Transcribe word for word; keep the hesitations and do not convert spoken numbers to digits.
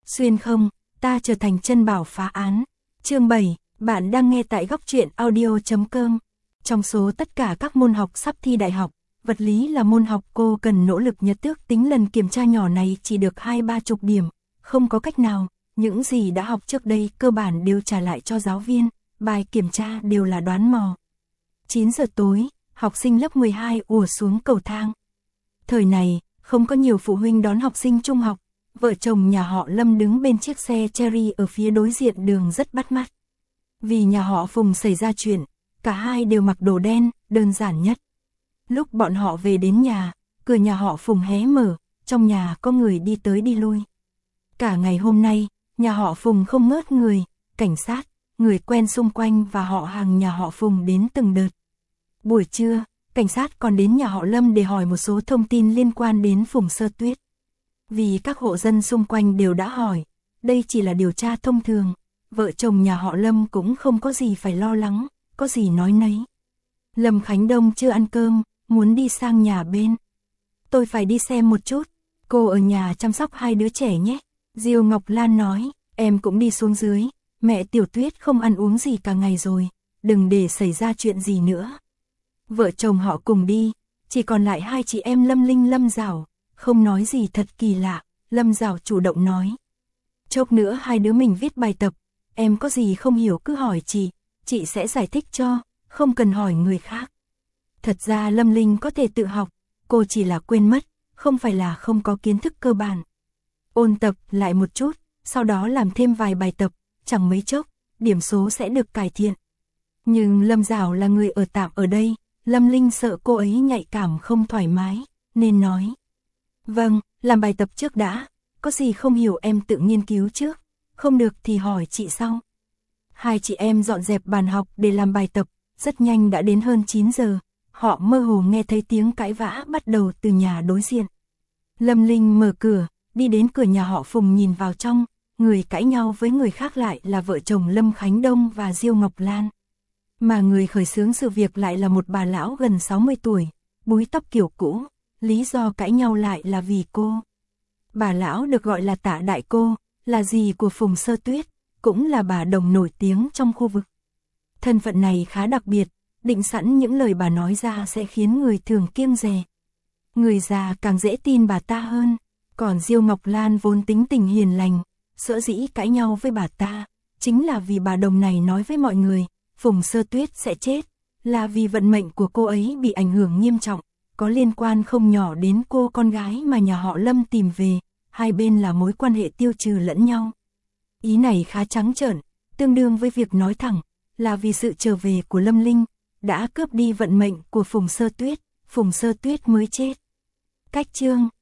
Xuyên không, ta trở thành chân bảo phá án. Chương bảy, bạn đang nghe tại góc truyện audio chấm com. Trong số tất cả các môn học sắp thi đại học, vật lý là môn học cô cần nỗ lực nhất tước tính lần kiểm tra nhỏ này chỉ được hai ba chục điểm. Không có cách nào, những gì đã học trước đây cơ bản đều trả lại cho giáo viên, bài kiểm tra đều là đoán mò. chín giờ tối, học sinh lớp mười hai ùa xuống cầu thang. Thời này, không có nhiều phụ huynh đón học sinh trung học. Vợ chồng nhà họ Lâm đứng bên chiếc xe Cherry ở phía đối diện đường rất bắt mắt. Vì nhà họ Phùng xảy ra chuyện, cả hai đều mặc đồ đen, đơn giản nhất. Lúc bọn họ về đến nhà, cửa nhà họ Phùng hé mở, trong nhà có người đi tới đi lui. Cả ngày hôm nay, nhà họ Phùng không ngớt người, cảnh sát, người quen xung quanh và họ hàng nhà họ Phùng đến từng đợt. Buổi trưa, cảnh sát còn đến nhà họ Lâm để hỏi một số thông tin liên quan đến Phùng Sơ Tuyết. Vì các hộ dân xung quanh đều đã hỏi, đây chỉ là điều tra thông thường, vợ chồng nhà họ Lâm cũng không có gì phải lo lắng, có gì nói nấy. Lâm Khánh Đông chưa ăn cơm, muốn đi sang nhà bên. Tôi phải đi xem một chút, cô ở nhà chăm sóc hai đứa trẻ nhé. Diêu Ngọc Lan nói, em cũng đi xuống dưới, mẹ Tiểu Tuyết không ăn uống gì cả ngày rồi, đừng để xảy ra chuyện gì nữa. Vợ chồng họ cùng đi, chỉ còn lại hai chị em Lâm Linh Lâm Dảo. Không nói gì thật kỳ lạ, Lâm Dảo chủ động nói. Chốc nữa hai đứa mình viết bài tập, em có gì không hiểu cứ hỏi chị, chị sẽ giải thích cho, không cần hỏi người khác. Thật ra Lâm Linh có thể tự học, cô chỉ là quên mất, không phải là không có kiến thức cơ bản. Ôn tập lại một chút, sau đó làm thêm vài bài tập, chẳng mấy chốc, điểm số sẽ được cải thiện. Nhưng Lâm Dảo là người ở tạm ở đây, Lâm Linh sợ cô ấy nhạy cảm không thoải mái, nên nói. Vâng, làm bài tập trước đã, có gì không hiểu em tự nghiên cứu trước, không được thì hỏi chị sau. Hai chị em dọn dẹp bàn học để làm bài tập, rất nhanh đã đến hơn chín giờ, họ mơ hồ nghe thấy tiếng cãi vã bắt đầu từ nhà đối diện. Lâm Linh mở cửa, đi đến cửa nhà họ Phùng nhìn vào trong, người cãi nhau với người khác lại là vợ chồng Lâm Khánh Đông và Diêu Ngọc Lan. Mà người khởi xướng sự việc lại là một bà lão gần sáu mươi tuổi, búi tóc kiểu cũ. Lý do cãi nhau lại là vì cô. Bà lão được gọi là Tạ Đại Cô, là dì của Phùng Sơ Tuyết, cũng là bà đồng nổi tiếng trong khu vực. Thân phận này khá đặc biệt, định sẵn những lời bà nói ra sẽ khiến người thường kiêng dè. Người già càng dễ tin bà ta hơn, còn Diêu Ngọc Lan vốn tính tình hiền lành, sở dĩ cãi nhau với bà ta, chính là vì bà đồng này nói với mọi người, Phùng Sơ Tuyết sẽ chết, là vì vận mệnh của cô ấy bị ảnh hưởng nghiêm trọng. Có liên quan không nhỏ đến cô con gái mà nhà họ Lâm tìm về, hai bên là mối quan hệ tiêu trừ lẫn nhau. Ý này khá trắng trợn, tương đương với việc nói thẳng, là vì sự trở về của Lâm Linh, đã cướp đi vận mệnh của Phùng Sơ Tuyết, Phùng Sơ Tuyết mới chết. Cách chương